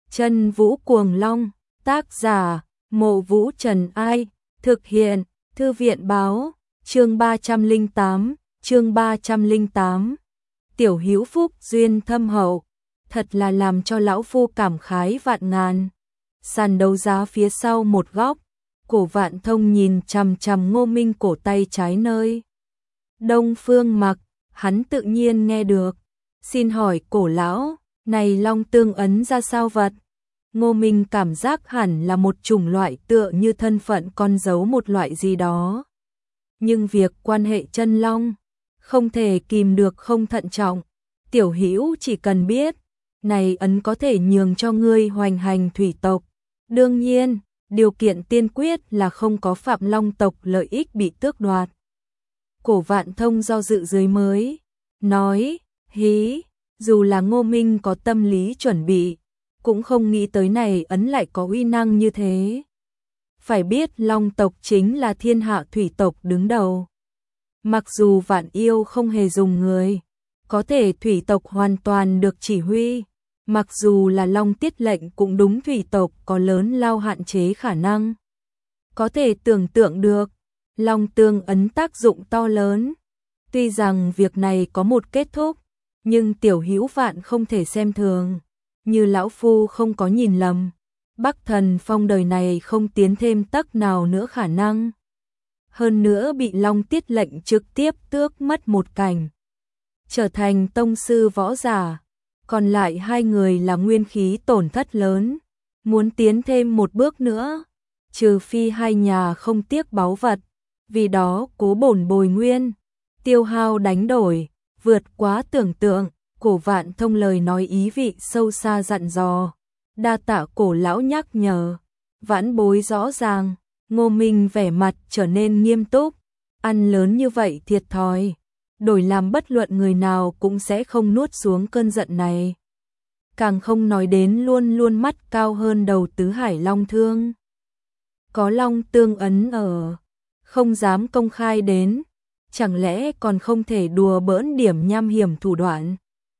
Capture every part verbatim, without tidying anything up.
Chân Vũ Cuồng Long, tác giả, Mộ Vũ Trần Ai, thực hiện, Thư viện Báo, chương ba trăm lẻ tám, chương ba trăm lẻ tám. Tiểu hữu phúc duyên thâm hậu, thật là làm cho lão phu cảm khái vạn ngàn. Sàn đấu giá phía sau một góc, Cổ Vạn Thông nhìn chằm chằm Ngô Minh cổ tay trái nơi Đông Phương mặc, hắn tự nhiên nghe được. Xin hỏi Cổ lão, này long tương ấn ra sao vật? Ngô Minh cảm giác hẳn là một chủng loại tựa như thân phận con dấu một loại gì đó. Nhưng việc quan hệ chân long, không thể kìm được không thận trọng. Tiểu hữu chỉ cần biết, này ấn có thể nhường cho ngươi hoành hành thủy tộc. Đương nhiên, điều kiện tiên quyết là không có phạm long tộc lợi ích bị tước đoạt. Cổ Vạn Thông do dự dưới mới, nói, hí, dù là Ngô Minh có tâm lý chuẩn bị, cũng không nghĩ tới này ấn lại có uy năng như thế. Phải biết long tộc chính là thiên hạ thủy tộc đứng đầu. Mặc dù Vạn Yêu không hề dùng người, có thể thủy tộc hoàn toàn được chỉ huy. Mặc dù là long tiết lệnh cũng đúng thủy tộc có lớn lao hạn chế khả năng. Có thể tưởng tượng được, long tương ấn tác dụng to lớn. Tuy rằng việc này có một kết thúc, nhưng tiểu hữu Vạn không thể xem thường. Như lão phu không có nhìn lầm, Bắc Thần Phong đời này không tiến thêm tấc nào nữa khả năng. Hơn nữa bị long tiết lệnh trực tiếp tước mất một cảnh, trở thành tông sư võ giả. Còn lại hai người là nguyên khí tổn thất lớn, muốn tiến thêm một bước nữa, trừ phi hai nhà không tiếc báu vật, vì đó cố bổn bồi nguyên, tiêu hao đánh đổi, vượt quá tưởng tượng. Cổ Vạn Thông lời nói ý vị sâu xa dặn dò, đa tạ Cổ lão nhắc nhở. Vãn bối rõ ràng. Ngô Minh vẻ mặt trở nên nghiêm túc, ăn lớn như vậy thiệt thòi, đổi làm bất luận người nào cũng sẽ không nuốt xuống cơn giận này. Càng không nói đến luôn luôn mắt cao hơn đầu tứ hải long thương. Có long tương ấn ở, không dám công khai đến, chẳng lẽ còn không thể đùa bỡn điểm nham hiểm thủ đoạn.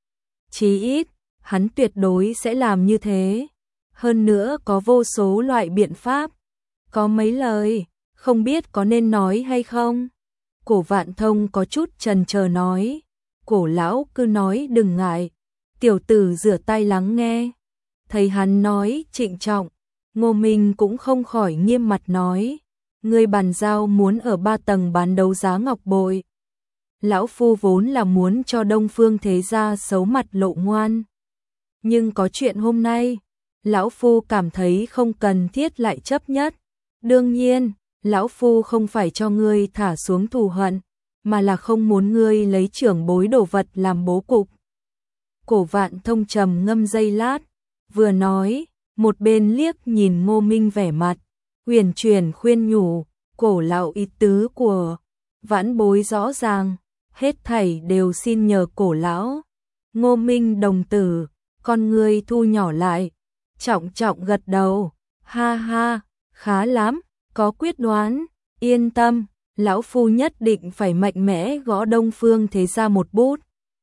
Chí ít, hắn tuyệt đối sẽ làm như thế. Hơn nữa có vô số loại biện pháp. Có mấy lời, không biết có nên nói hay không? Cổ Vạn Thông có chút chần chờ nói. Cổ lão cứ nói đừng ngại. Tiểu tử rửa tay lắng nghe. Thấy hắn nói trịnh trọng, Ngô Minh cũng không khỏi nghiêm mặt nói. Ngươi bàn giao muốn ở ba tầng bán đấu giá ngọc bội. Lão phu vốn là muốn cho Đông Phương thế gia xấu mặt lộ ngoan. Nhưng có chuyện hôm nay, lão phu cảm thấy không cần thiết lại chấp nhất. Đương nhiên, lão phu không phải cho ngươi thả xuống thù hận, mà là không muốn ngươi lấy trưởng bối đồ vật làm bố cục. Cổ Vạn Thông trầm ngâm giây lát, vừa nói, một bên liếc nhìn Ngô Minh vẻ mặt, huyền chuyển khuyên nhủ. Cổ lão ý tứ của vãn bối rõ ràng, hết thảy đều xin nhờ Cổ lão. Ngô Minh đồng tử, con ngươi thu nhỏ lại, trọng trọng gật đầu, ha ha, khá lắm, có quyết đoán, yên tâm, lão phu nhất định phải mạnh mẽ gõ Đông Phương thế gia một bút.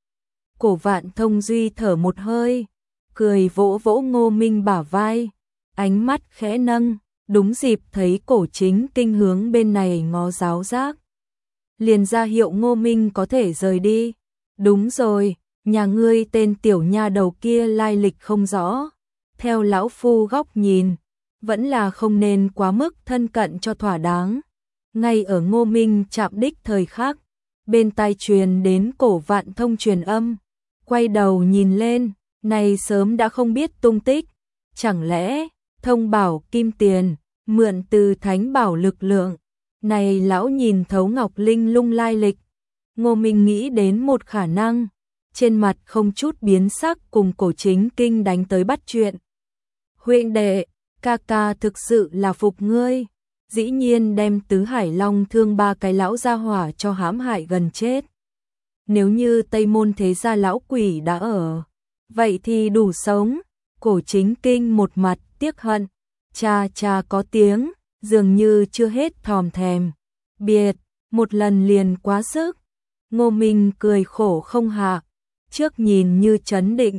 Cổ Vạn Thông duy thở một hơi, cười vỗ vỗ Ngô Minh bả vai, ánh mắt khẽ nâng, đúng dịp thấy Cổ Chính Kinh hướng bên này ngó giáo giác. Liền ra hiệu Ngô Minh có thể rời đi. Đúng rồi, nhà ngươi tên tiểu nha đầu kia lai lịch không rõ. Theo lão phu góc nhìn, vẫn là không nên quá mức thân cận cho thỏa đáng. Ngay ở Ngô Minh chạm đích thời khắc, bên tai truyền đến Cổ Vạn Thông truyền âm, quay đầu nhìn lên, này sớm đã không biết tung tích. Chẳng lẽ thông bảo kim tiền, mượn từ thánh bảo lực lượng, này lão nhìn thấu Ngọc Linh lung lai lịch. Ngô Minh nghĩ đến một khả năng, trên mặt không chút biến sắc cùng Cổ Chính Kinh đánh tới bắt chuyện. Huynh đệ, ca ca thực sự là phục ngươi, dĩ nhiên đem tứ hải long thương ba cái lão gia hỏa cho hãm hại gần chết. Nếu như Tây Môn thế gia lão quỷ đã ở, vậy thì đủ sống. Cổ Chính Kinh một mặt tiếc hận, cha cha có tiếng, dường như chưa hết thòm thèm. Biệt, một lần liền quá sức. Ngô Minh cười khổ không hạ, trước nhìn như trấn định,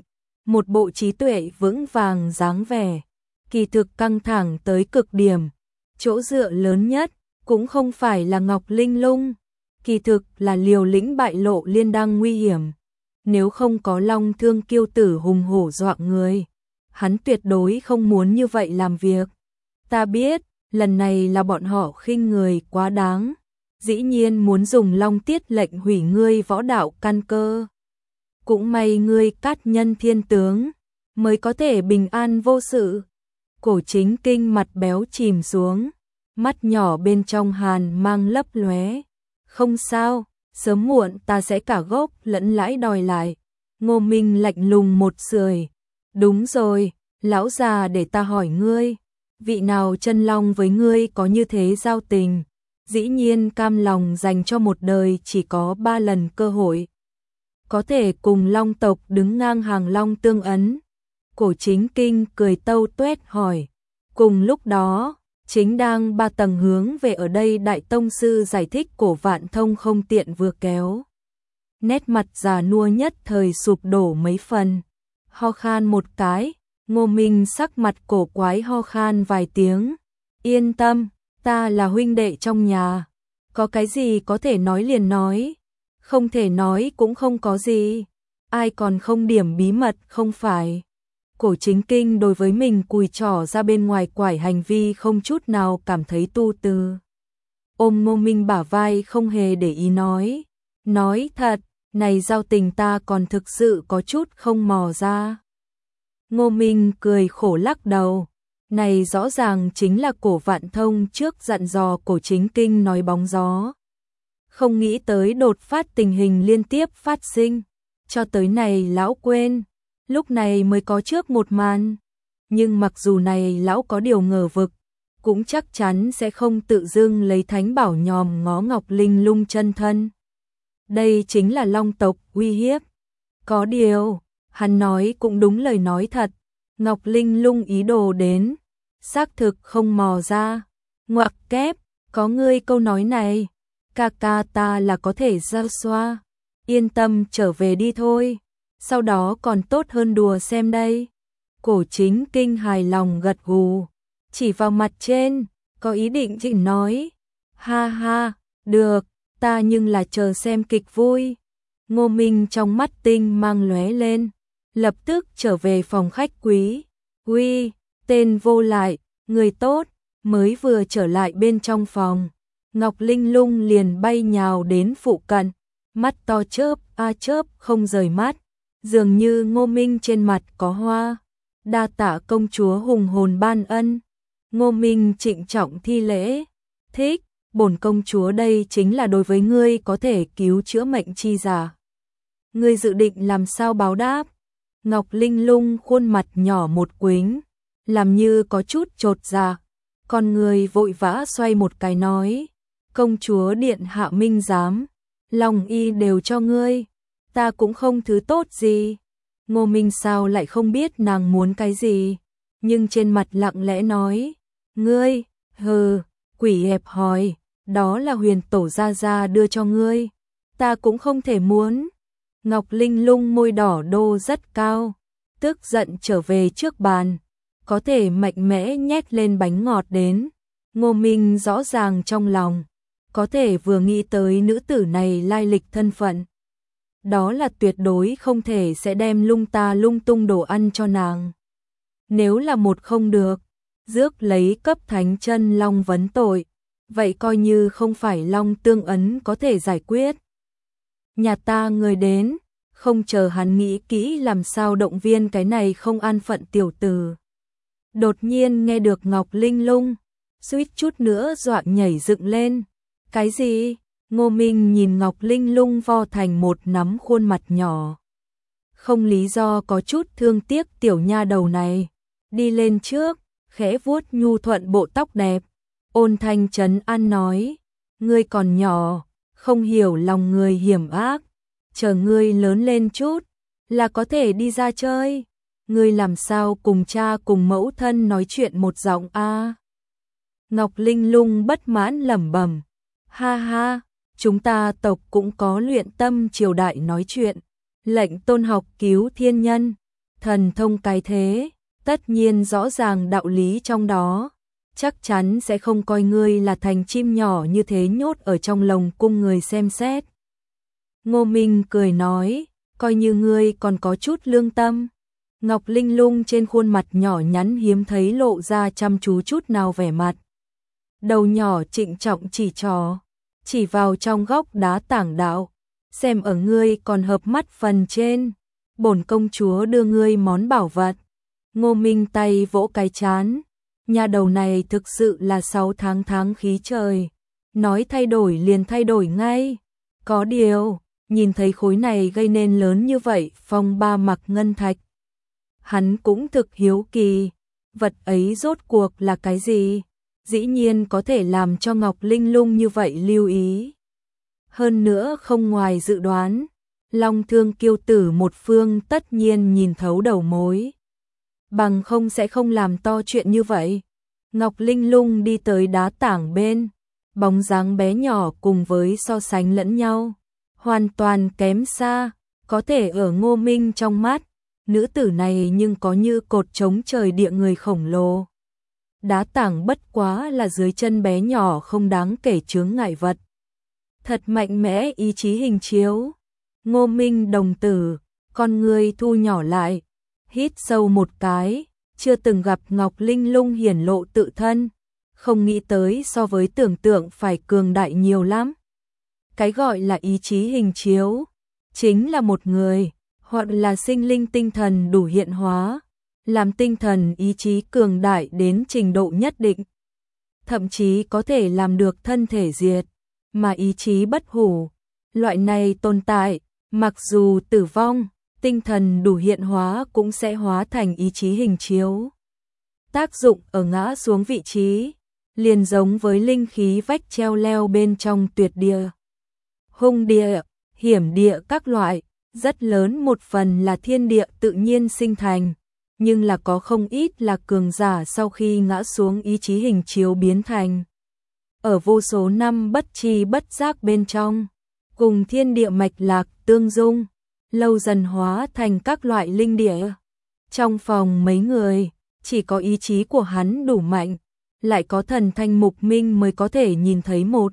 một bộ trí tuệ vững vàng dáng vẻ, kỳ thực căng thẳng tới cực điểm. Chỗ dựa lớn nhất cũng không phải là Ngọc Linh Lung, kỳ thực là liều lĩnh bại lộ liên đăng nguy hiểm. Nếu không có Long Thương kiêu tử hùng hổ dọa người, hắn tuyệt đối không muốn như vậy làm việc. Ta biết, lần này là bọn họ khinh người quá đáng, dĩ nhiên muốn dùng Long Tiết lệnh hủy ngươi võ đạo căn cơ. Cũng may ngươi cát nhân thiên tướng, mới có thể bình an vô sự. Cổ Chính Kinh mặt béo chìm xuống, mắt nhỏ bên trong hàn mang lấp lóe. Không sao, sớm muộn ta sẽ cả gốc lẫn lãi đòi lại. Ngô Minh lạnh lùng một sưởi. Đúng rồi, lão già, để ta hỏi ngươi, vị nào chân long với ngươi có như thế giao tình, dĩ nhiên cam lòng dành cho một đời chỉ có ba lần cơ hội, có thể cùng long tộc đứng ngang hàng long tương ấn. Cổ Chính Kinh cười tâu tuét hỏi. Cùng lúc đó, chính đang ba tầng hướng về ở đây đại tông sư giải thích Cổ Vạn Thông không tiện vừa kéo. Nét mặt già nua nhất thời sụp đổ mấy phần. Ho khan một cái, Ngô Minh sắc mặt cổ quái ho khan vài tiếng. Yên tâm, ta là huynh đệ trong nhà, có cái gì có thể nói liền nói, không thể nói cũng không có gì, ai còn không điểm bí mật không phải. Cổ Chính Kinh đối với mình cùi trỏ ra bên ngoài quải hành vi không chút nào cảm thấy tu từ. Ôm Ngô Minh bả vai không hề để ý nói. Nói thật, này giao tình ta còn thực sự có chút không mò ra. Ngô Minh cười khổ lắc đầu. Này rõ ràng chính là Cổ Vạn Thông trước dặn dò Cổ Chính Kinh nói bóng gió. Không nghĩ tới đột phát tình hình liên tiếp phát sinh. Cho tới này lão quên, lúc này mới có trước một màn. Nhưng mặc dù này lão có điều ngờ vực, cũng chắc chắn sẽ không tự dưng lấy thánh bảo nhòm ngó Ngọc Linh Lung chân thân. Đây chính là long tộc uy hiếp. Có điều, hắn nói cũng đúng lời nói thật. Ngọc Linh Lung ý đồ đến, xác thực không mò ra. Ngoặc kép, có ngươi câu nói này, ca ca ta là có thể ra xoa. Yên tâm trở về đi thôi, sau đó còn tốt hơn đùa xem đây. Cổ Chính Kinh hài lòng gật gù, chỉ vào mặt trên, có ý định chỉnh nói. Ha ha, được, ta nhưng là chờ xem kịch vui. Ngô Minh trong mắt tinh mang lóe lên, lập tức trở về phòng khách quý. Uy, tên vô lại, người tốt, mới vừa trở lại bên trong phòng. Ngọc Linh Lung liền bay nhào đến phụ cận, mắt to chớp a chớp không rời mắt, dường như Ngô Minh trên mặt có hoa. Đa tạ công chúa hùng hồn ban ân. Ngô Minh trịnh trọng thi lễ. Thích, bổn công chúa đây chính là đối với ngươi có thể cứu chữa mệnh chi giả. Ngươi dự định làm sao báo đáp? Ngọc Linh Lung khuôn mặt nhỏ một quính, làm như có chút chột dạ, con người vội vã xoay một cái nói. Công chúa điện hạ minh giám, lòng y đều cho ngươi, ta cũng không thứ tốt gì. Ngô Minh sao lại không biết nàng muốn cái gì, nhưng trên mặt lặng lẽ nói. Ngươi, hừ, quỷ hẹp hòi, đó là huyền tổ gia gia đưa cho ngươi, ta cũng không thể muốn. Ngọc Linh Lung môi đỏ đô rất cao, tức giận trở về trước bàn, có thể mạnh mẽ nhét lên bánh ngọt đến. Ngô Minh rõ ràng trong lòng, có thể vừa nghĩ tới nữ tử này lai lịch thân phận, đó là tuyệt đối không thể sẽ đem lung ta lung tung đồ ăn cho nàng. Nếu là một không được, rước lấy cấp thánh chân long vấn tội, vậy coi như không phải long tương ấn có thể giải quyết. Nhà ta người đến, không chờ hắn nghĩ kỹ làm sao động viên cái này không an phận tiểu tử. Đột nhiên nghe được Ngọc Linh Lung, suýt chút nữa dọa nhảy dựng lên. Cái gì? Ngô Minh nhìn Ngọc Linh Lung vo thành một nắm khuôn mặt nhỏ, không lý do có chút thương tiếc tiểu nha đầu này, đi lên trước, khẽ vuốt nhu thuận bộ tóc đẹp, ôn thanh trấn an nói. Ngươi còn nhỏ, không hiểu lòng người hiểm ác, chờ ngươi lớn lên chút, là có thể đi ra chơi. Ngươi làm sao cùng cha cùng mẫu thân nói chuyện một giọng a? Ngọc Linh Lung bất mãn lẩm bẩm. Ha ha, chúng ta tộc cũng có luyện tâm triều đại nói chuyện, lệnh tôn học cứu thiên nhân, thần thông cái thế, tất nhiên rõ ràng đạo lý trong đó, chắc chắn sẽ không coi ngươi là thành chim nhỏ như thế nhốt ở trong lồng cung người xem xét. Ngô Minh cười nói, coi như ngươi còn có chút lương tâm. Ngọc Linh Lung trên khuôn mặt nhỏ nhắn hiếm thấy lộ ra chăm chú chút nào vẻ mặt. Đầu nhỏ trịnh trọng chỉ trò, chỉ vào trong góc đá tảng đạo, xem ở ngươi còn hợp mắt phần trên, bổn công chúa đưa ngươi món bảo vật. Ngô Minh tay vỗ cái chán, nhà đầu này thực sự là sáu tháng tháng khí trời, nói thay đổi liền thay đổi ngay. Có điều, nhìn thấy khối này gây nên lớn như vậy phong ba mặc ngân thạch. Hắn cũng thực hiếu kỳ, vật ấy rốt cuộc là cái gì? Dĩ nhiên có thể làm cho Ngọc Linh Lung như vậy lưu ý. Hơn nữa không ngoài dự đoán, Long Thương kiêu tử một phương tất nhiên nhìn thấu đầu mối. Bằng không sẽ không làm to chuyện như vậy. Ngọc Linh Lung đi tới đá tảng bên, bóng dáng bé nhỏ cùng với so sánh lẫn nhau, hoàn toàn kém xa, có thể ở Ngô Minh trong mắt, nữ tử này nhưng có như cột chống trời địa người khổng lồ. Đá tảng bất quá là dưới chân bé nhỏ không đáng kể chướng ngại vật. Thật mạnh mẽ ý chí hình chiếu. Ngô Minh đồng tử, con người thu nhỏ lại, hít sâu một cái, chưa từng gặp Ngọc Linh Lung hiển lộ tự thân, không nghĩ tới so với tưởng tượng phải cường đại nhiều lắm. Cái gọi là ý chí hình chiếu, chính là một người, hoặc là sinh linh tinh thần đủ hiện hóa, làm tinh thần ý chí cường đại đến trình độ nhất định. Thậm chí có thể làm được thân thể diệt, mà ý chí bất hủ. Loại này tồn tại, mặc dù tử vong, tinh thần đủ hiện hóa cũng sẽ hóa thành ý chí hình chiếu. Tác dụng ở ngã xuống vị trí, liền giống với linh khí vách treo leo bên trong tuyệt địa, hung địa, hiểm địa các loại, rất lớn một phần là thiên địa tự nhiên sinh thành, nhưng là có không ít là cường giả sau khi ngã xuống ý chí hình chiếu biến thành. Ở vô số năm bất tri bất giác bên trong, cùng thiên địa mạch lạc tương dung, lâu dần hóa thành các loại linh địa. Trong phòng mấy người, chỉ có ý chí của hắn đủ mạnh, lại có thần thanh mục minh mới có thể nhìn thấy một.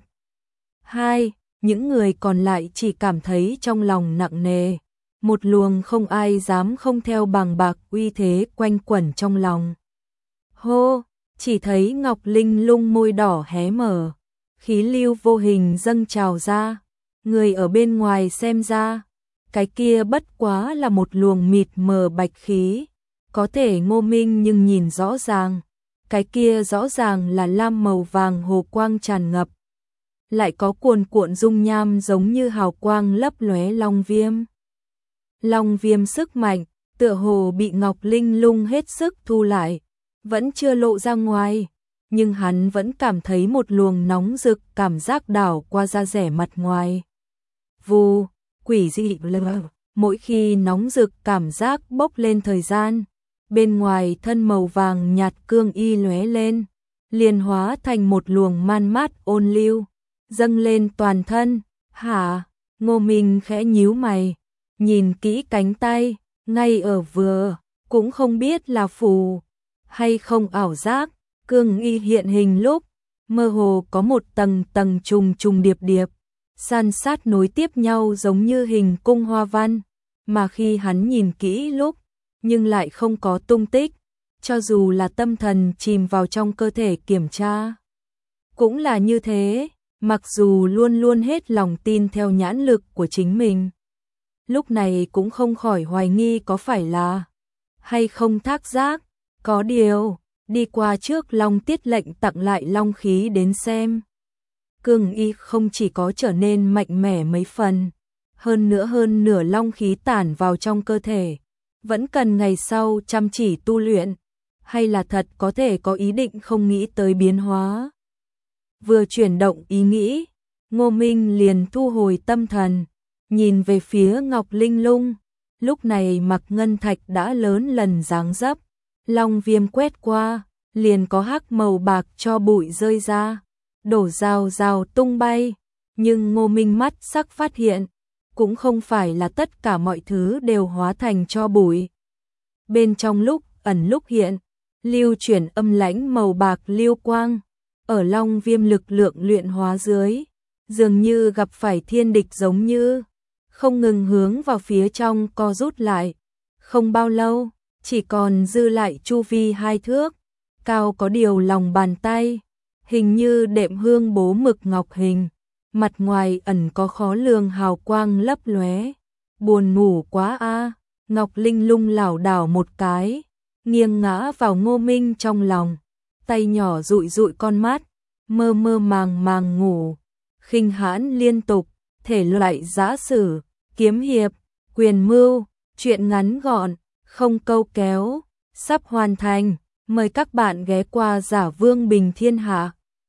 Hai, những người còn lại chỉ cảm thấy trong lòng nặng nề, một luồng không ai dám không theo bàng bạc uy thế quanh quẩn trong lòng. Hô, chỉ thấy Ngọc Linh Lung môi đỏ hé mở, khí lưu vô hình dâng trào ra, người ở bên ngoài xem ra, cái kia bất quá là một luồng mịt mờ bạch khí, có thể Ngô Minh nhưng nhìn rõ ràng, cái kia rõ ràng là lam màu vàng hồ quang tràn ngập, lại có cuồn cuộn dung nham giống như hào quang lấp lóe long viêm. Long viêm sức mạnh, tựa hồ bị Ngọc Linh Lung hết sức thu lại, vẫn chưa lộ ra ngoài, nhưng hắn vẫn cảm thấy một luồng nóng rực cảm giác đảo qua da rẻ mặt ngoài. Vù, quỷ dị lờ, mỗi khi nóng rực cảm giác bốc lên thời gian, bên ngoài thân màu vàng nhạt cương y lóe lên, liền hóa thành một luồng man mát ôn lưu, dâng lên toàn thân. Hả? Ngô Minh khẽ nhíu mày, nhìn kỹ cánh tay, ngay ở vừa, cũng không biết là phù hay không ảo giác, cương y hiện hình lúc, mơ hồ có một tầng tầng trùng trùng điệp điệp, san sát nối tiếp nhau giống như hình cung hoa văn, mà khi hắn nhìn kỹ lúc, nhưng lại không có tung tích, cho dù là tâm thần chìm vào trong cơ thể kiểm tra. Cũng là như thế, mặc dù luôn luôn hết lòng tin theo nhãn lực của chính mình, lúc này cũng không khỏi hoài nghi có phải là hay không thác giác. Có điều, đi qua trước Long Tiết lệnh tặng lại long khí đến xem. Cương y không chỉ có trở nên mạnh mẽ mấy phần, hơn nữa hơn nửa long khí tản vào trong cơ thể, vẫn cần ngày sau chăm chỉ tu luyện, hay là thật có thể có ý định không nghĩ tới biến hóa. Vừa chuyển động ý nghĩ, Ngô Minh liền thu hồi tâm thần, nhìn về phía Ngọc Linh Lung, lúc này mặc ngân thạch đã lớn lần dáng dấp, long viêm quét qua, liền có hắc màu bạc cho bụi rơi ra, đổ rào rào tung bay, nhưng Ngô Minh mắt sắc phát hiện, cũng không phải là tất cả mọi thứ đều hóa thành cho bụi. bên trong lúc ẩn lúc hiện, lưu chuyển âm lãnh màu bạc lưu quang, ở Long Viêm lực lượng luyện hóa dưới, dường như gặp phải thiên địch giống như, không ngừng hướng vào phía trong co rút lại. Không bao lâu, chỉ còn dư lại chu vi hai thước, cao có điều lòng bàn tay, hình như đệm hương bố mực ngọc hình, mặt ngoài ẩn có khó lường hào quang lấp lóe. Buồn ngủ quá a. Ngọc Linh lung lảo đảo một cái, nghiêng ngã vào Ngô Minh trong lòng, tay nhỏ dụi dụi con mắt, mơ mơ màng màng ngủ. Khinh hãn liên tục, thể loại giã sử, kiếm hiệp, quyền mưu, truyện ngắn gọn, không câu kéo, sắp hoàn thành. Mời các bạn ghé qua Giả Vương Bình Thiên Hạ.